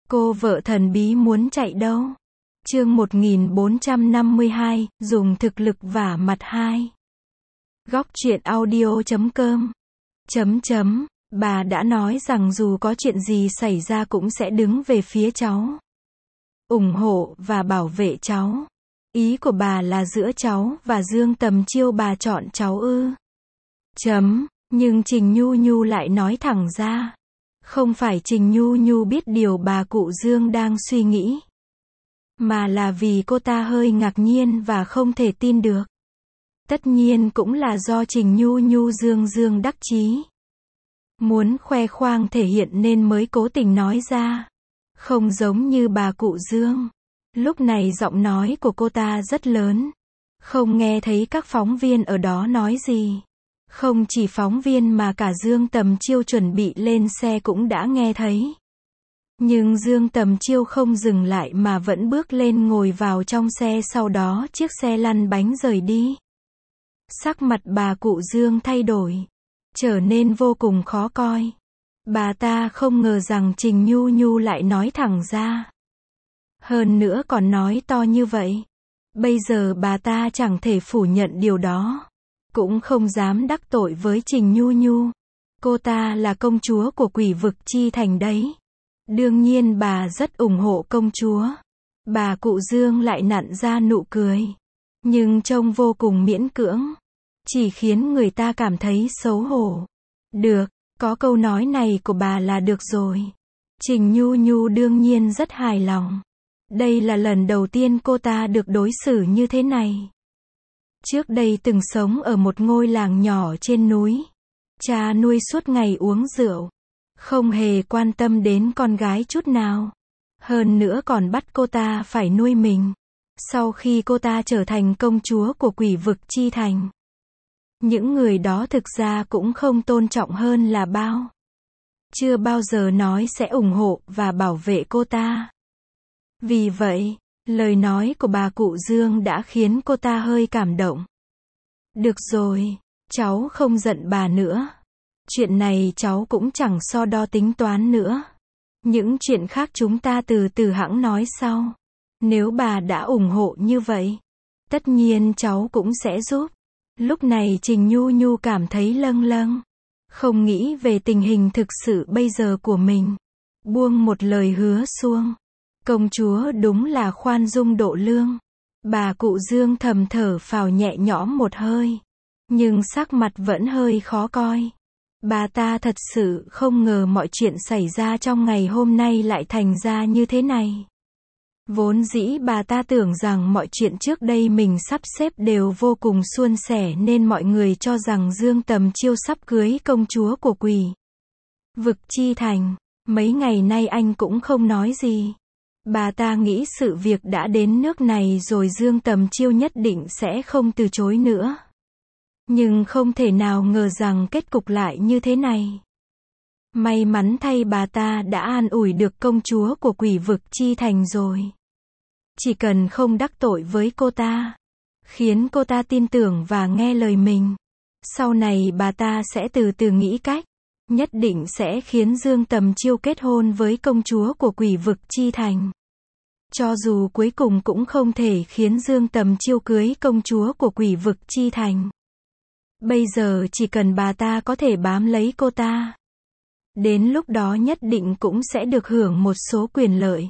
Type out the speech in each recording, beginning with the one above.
Cô vợ thần bí muốn chạy đâu? Chương 1452, dùng thực lực vả mặt 2. Góc truyện audio.com. Bà đã nói rằng dù có chuyện gì xảy ra cũng sẽ đứng về phía cháu, ủng hộ và bảo vệ cháu. Ý của bà là giữa cháu và Dương Tầm Chiêu bà chọn cháu ư? Nhưng Trình Nhu Nhu lại nói thẳng ra. Không phải Trình Nhu Nhu biết điều bà cụ Dương đang suy nghĩ, mà là vì cô ta hơi ngạc nhiên và không thể tin được. Tất nhiên cũng là do Trình Nhu Nhu dương đắc chí, muốn khoe khoang thể hiện nên mới cố tình nói ra. Không giống như bà cụ Dương. Lúc này giọng nói của cô ta rất lớn, không nghe thấy các phóng viên ở đó nói gì. Không chỉ phóng viên mà cả Dương Tầm Chiêu chuẩn bị lên xe cũng đã nghe thấy. Nhưng Dương Tầm Chiêu không dừng lại mà vẫn bước lên ngồi vào trong xe, sau đó chiếc xe lăn bánh rời đi. Sắc mặt bà cụ Dương thay đổi, trở nên vô cùng khó coi. Bà ta không ngờ rằng Trình Nhu Nhu lại nói thẳng ra. Hơn nữa còn nói to như vậy. Bây giờ bà ta chẳng thể phủ nhận điều đó, cũng không dám đắc tội với Trình Nhu Nhu. Cô ta là công chúa của Quỷ Vực Chi Thành đấy. Đương nhiên bà rất ủng hộ công chúa. Bà cụ Dương lại nặn ra nụ cười, nhưng trông vô cùng miễn cưỡng, chỉ khiến người ta cảm thấy xấu hổ. Được, có câu nói này của bà là được rồi. Trình Nhu Nhu đương nhiên rất hài lòng. Đây là lần đầu tiên cô ta được đối xử như thế này. Trước đây từng sống ở một ngôi làng nhỏ trên núi. Cha nuôi suốt ngày uống rượu, không hề quan tâm đến con gái chút nào. Hơn nữa còn bắt cô ta phải nuôi mình. Sau khi cô ta trở thành công chúa của Quỷ Vực Chi Thành, những người đó thực ra cũng không tôn trọng hơn là bao. Chưa bao giờ nói sẽ ủng hộ và bảo vệ cô ta. Vì vậy, lời nói của bà cụ Dương đã khiến cô ta hơi cảm động. Được rồi, cháu không giận bà nữa. Chuyện này cháu cũng chẳng so đo tính toán nữa. Những chuyện khác chúng ta từ từ hẵng nói sau. Nếu bà đã ủng hộ như vậy, tất nhiên cháu cũng sẽ giúp. Lúc này Trình Nhu Nhu cảm thấy lâng lâng, không nghĩ về tình hình thực sự bây giờ của mình. Buông một lời hứa xuông. Công chúa đúng là khoan dung độ lượng. Bà cụ Dương thầm thở phào nhẹ nhõm một hơi, nhưng sắc mặt vẫn hơi khó coi. Bà ta thật sự không ngờ mọi chuyện xảy ra trong ngày hôm nay lại thành ra như thế này. Vốn dĩ bà ta tưởng rằng mọi chuyện trước đây mình sắp xếp đều vô cùng suôn sẻ nên mọi người cho rằng Dương Tầm Chiêu sắp cưới công chúa của Quỷ Vực Chi Thành. Mấy ngày nay anh cũng không nói gì. Bà ta nghĩ sự việc đã đến nước này rồi Dương Tầm Chiêu nhất định sẽ không từ chối nữa. Nhưng không thể nào ngờ rằng kết cục lại như thế này. May mắn thay bà ta đã an ủi được công chúa của Quỷ Vực Chi Thành rồi. Chỉ cần không đắc tội với cô ta, khiến cô ta tin tưởng và nghe lời mình, sau này bà ta sẽ từ từ nghĩ cách, nhất định sẽ khiến Dương Tầm Chiêu kết hôn với công chúa của Quỷ Vực Chi Thành. Cho dù cuối cùng cũng không thể khiến Dương Tầm Chiêu cưới công chúa của Quỷ Vực Chi Thành. Bây giờ chỉ cần bà ta có thể bám lấy cô ta, đến lúc đó nhất định cũng sẽ được hưởng một số quyền lợi.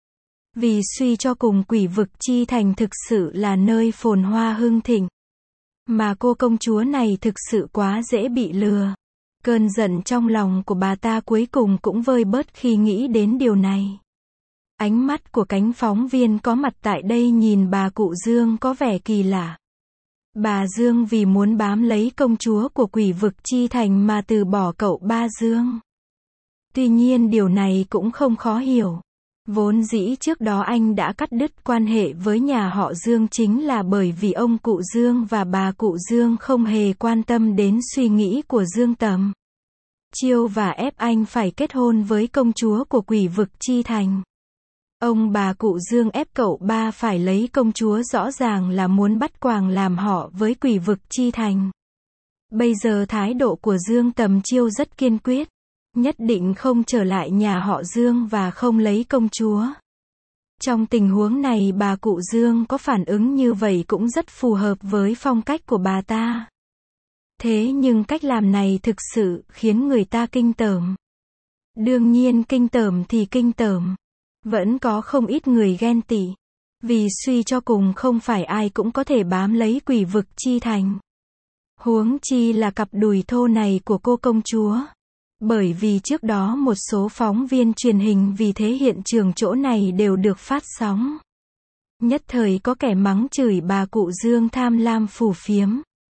Vì suy cho cùng Quỷ Vực Chi Thành thực sự là nơi phồn hoa hưng thịnh, mà cô công chúa này thực sự quá dễ bị lừa. Cơn giận trong lòng của bà ta cuối cùng cũng vơi bớt khi nghĩ đến điều này. Ánh mắt của cánh phóng viên có mặt tại đây nhìn bà cụ Dương có vẻ kỳ lạ. Bà Dương vì muốn bám lấy công chúa của Quỷ Vực Chi Thành mà từ bỏ cậu ba Dương. Tuy nhiên điều này cũng không khó hiểu. Vốn dĩ trước đó anh đã cắt đứt quan hệ với nhà họ Dương chính là bởi vì ông cụ Dương và bà cụ Dương không hề quan tâm đến suy nghĩ của Dương Tầm Chiêu và ép anh phải kết hôn với công chúa của Quỷ Vực Chi Thành. Ông bà cụ Dương ép cậu ba phải lấy công chúa rõ ràng là muốn bắt quàng làm họ với Quỷ Vực Chi Thành. Bây giờ thái độ của Dương Tầm Chiêu rất kiên quyết. nhất định không trở lại nhà họ Dương và không lấy công chúa. Trong tình huống này bà cụ Dương có phản ứng như vậy cũng rất phù hợp với phong cách của bà ta. Thế nhưng cách làm này thực sự khiến người ta kinh tởm. Đương nhiên kinh tởm thì kinh tởm. Vẫn có không ít người ghen tị. Vì suy cho cùng không phải ai cũng có thể bám lấy Quỷ Vực Chi Thành. Huống chi là cặp đùi thô này của cô công chúa. Bởi vì trước đó một số phóng viên truyền hình vì thế hiện trường chỗ này đều được phát sóng. Nhất thời có kẻ mắng chửi bà cụ Dương tham lam phù phiếm.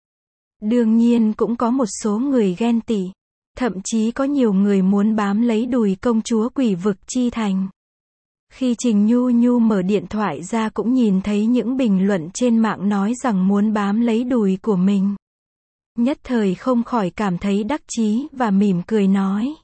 Đương nhiên cũng có một số người ghen tị. Thậm chí có nhiều người muốn bám lấy đùi công chúa Quỷ Vực Chi Thành. Khi Trình Nhu Nhu mở điện thoại ra cũng nhìn thấy những bình luận trên mạng nói rằng muốn bám lấy đùi của mình. Nhất thời không khỏi cảm thấy đắc chí và mỉm cười nói.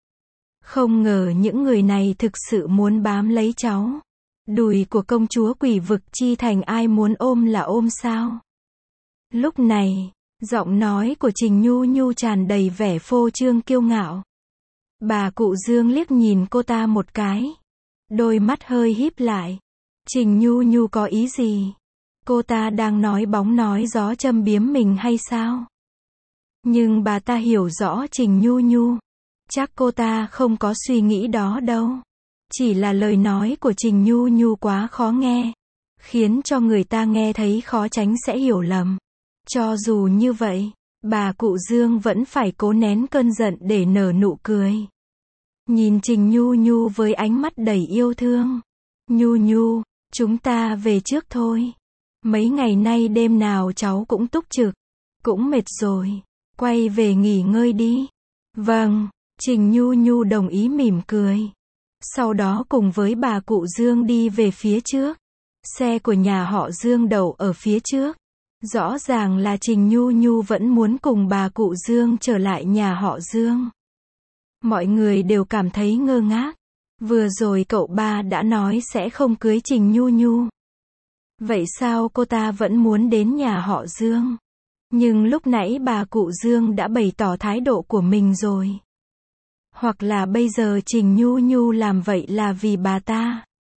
Không ngờ những người này thực sự muốn bám lấy cháu. Đùi của công chúa Quỷ Vực Chi Thành ai muốn ôm là ôm sao? Lúc này, giọng nói của Trình Nhu Nhu tràn đầy vẻ phô trương kiêu ngạo. Bà cụ Dương liếc nhìn cô ta một cái. Đôi mắt hơi híp lại. Trình Nhu Nhu có ý gì? Cô ta đang nói bóng nói gió châm biếm mình hay sao? Nhưng bà ta hiểu rõ Trình Nhu Nhu. Chắc cô ta không có suy nghĩ đó đâu. Chỉ là lời nói của Trình Nhu Nhu quá khó nghe. Khiến cho người ta nghe thấy khó tránh sẽ hiểu lầm. Cho dù như vậy, bà cụ Dương vẫn phải cố nén cơn giận để nở nụ cười. Nhìn Trình Nhu Nhu với ánh mắt đầy yêu thương. Nhu Nhu, chúng ta về trước thôi. Mấy ngày nay đêm nào cháu cũng túc trực. Cũng mệt rồi. Quay về nghỉ ngơi đi. Vâng, Trình Nhu Nhu đồng ý mỉm cười. Sau đó cùng với bà cụ Dương đi về phía trước. Xe của nhà họ Dương đậu ở phía trước. Rõ ràng là Trình Nhu Nhu vẫn muốn cùng bà cụ Dương trở lại nhà họ Dương. Mọi người đều cảm thấy ngơ ngác. Vừa rồi cậu ba đã nói sẽ không cưới Trình Nhu Nhu. Vậy sao cô ta vẫn muốn đến nhà họ Dương? Nhưng lúc nãy bà cụ Dương đã bày tỏ thái độ của mình rồi. Hoặc là bây giờ Trình Nhu Nhu làm vậy là vì bà ta.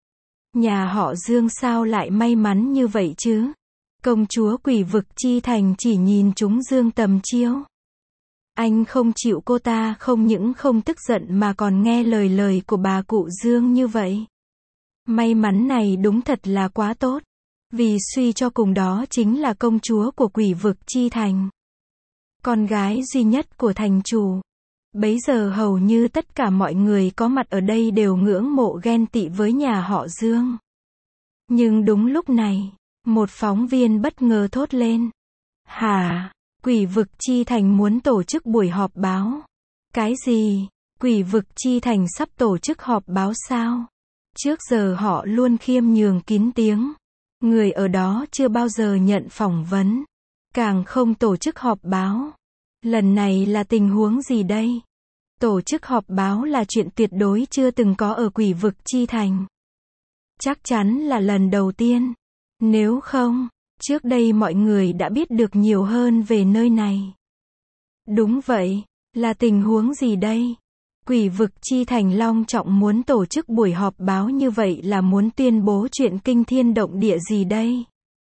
Nhà họ Dương sao lại may mắn như vậy chứ? Công chúa Quỷ Vực Chi Thành chỉ nhìn chúng Dương tầm chiêu. Anh không chịu cô ta không những không tức giận mà còn nghe lời của bà cụ Dương như vậy. May mắn này đúng thật là quá tốt. Vì suy cho cùng đó chính là công chúa của Quỷ Vực Chi Thành. Con gái duy nhất của thành chủ. Bấy giờ hầu như tất cả mọi người có mặt ở đây đều ngưỡng mộ ghen tị với nhà họ Dương. Nhưng đúng lúc này, một phóng viên bất ngờ thốt lên. Hả? Quỷ Vực Chi Thành muốn tổ chức buổi họp báo. Cái gì? Quỷ Vực Chi Thành sắp tổ chức họp báo sao? Trước giờ họ luôn khiêm nhường kín tiếng. Người ở đó chưa bao giờ nhận phỏng vấn. Càng không tổ chức họp báo. Lần này là tình huống gì đây? Tổ chức họp báo là chuyện tuyệt đối chưa từng có ở Quỷ Vực Chi Thành. Chắc chắn là lần đầu tiên. Nếu không, trước đây mọi người đã biết được nhiều hơn về nơi này. Đúng vậy, là tình huống gì đây? Quỷ Vực Chi Thành long trọng muốn tổ chức buổi họp báo như vậy là muốn tuyên bố chuyện kinh thiên động địa gì đây?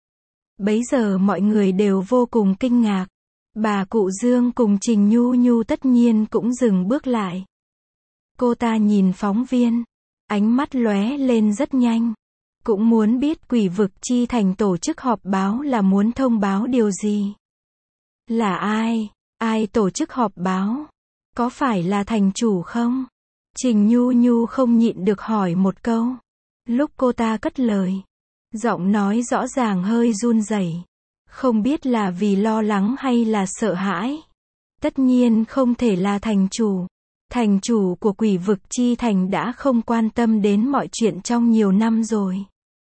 Bấy giờ mọi người đều vô cùng kinh ngạc. Bà cụ Dương cùng Trình Nhu Nhu tất nhiên cũng dừng bước lại. Cô ta nhìn phóng viên, ánh mắt lóe lên rất nhanh. Cũng muốn biết Quỷ Vực Chi Thành tổ chức họp báo là muốn thông báo điều gì? Là ai? Ai tổ chức họp báo? Có phải là thành chủ không? Trình Nhu Nhu không nhịn được hỏi một câu. Lúc cô ta cất lời, giọng nói rõ ràng hơi run rẩy. Không biết là vì lo lắng hay là sợ hãi. Tất nhiên không thể là thành chủ. Thành chủ của Quỷ Vực Chi Thành đã không quan tâm đến mọi chuyện trong nhiều năm rồi.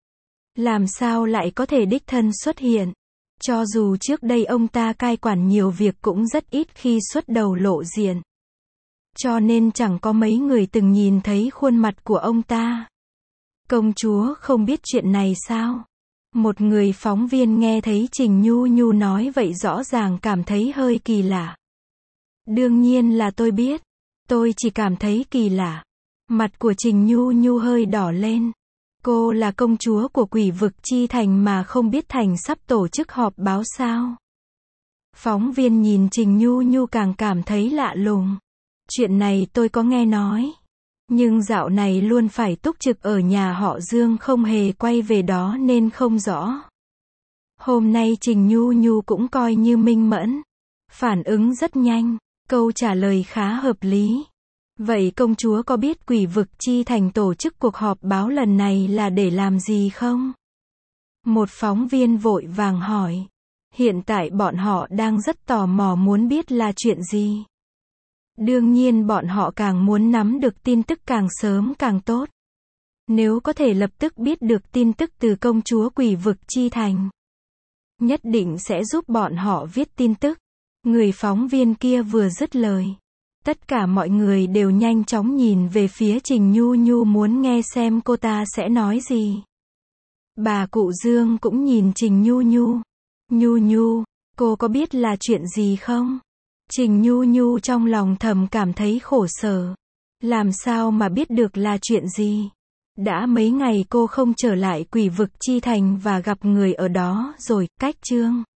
Làm sao lại có thể đích thân xuất hiện? Cho dù trước đây ông ta cai quản nhiều việc cũng rất ít khi xuất đầu lộ diện. Cho nên chẳng có mấy người từng nhìn thấy khuôn mặt của ông ta. Công chúa không biết chuyện này sao? Một người phóng viên nghe thấy Trình Nhu Nhu nói vậy rõ ràng cảm thấy hơi kỳ lạ. Đương nhiên là tôi biết. Tôi chỉ cảm thấy kỳ lạ. Mặt của Trình Nhu Nhu hơi đỏ lên. Cô là công chúa của Quỷ vực Chi Thành mà không biết thành sắp tổ chức họp báo sao? Phóng viên nhìn Trình Nhu Nhu càng cảm thấy lạ lùng. Chuyện này tôi có nghe nói. Nhưng dạo này luôn phải túc trực ở nhà họ Dương không hề quay về đó nên không rõ. Hôm nay Trình Nhu Nhu cũng coi như minh mẫn. Phản ứng rất nhanh. Câu trả lời khá hợp lý. Vậy công chúa có biết Quỷ vực Chi Thành tổ chức cuộc họp báo lần này là để làm gì không? Một phóng viên vội vàng hỏi. Hiện tại bọn họ đang rất tò mò muốn biết là chuyện gì. Đương nhiên bọn họ càng muốn nắm được tin tức càng sớm càng tốt. Nếu có thể lập tức biết được tin tức từ công chúa Quỷ vực Chi Thành, nhất định sẽ giúp bọn họ viết tin tức. Người phóng viên kia vừa dứt lời. Tất cả mọi người đều nhanh chóng nhìn về phía Trình Nhu Nhu muốn nghe xem cô ta sẽ nói gì. Bà cụ Dương cũng nhìn Trình Nhu Nhu. Nhu Nhu, cô có biết là chuyện gì không? Trình Nhu Nhu trong lòng thầm cảm thấy khổ sở. Làm sao mà biết được là chuyện gì? Đã mấy ngày cô không trở lại Quỷ vực Chi Thành và gặp người ở đó rồi, cách Chương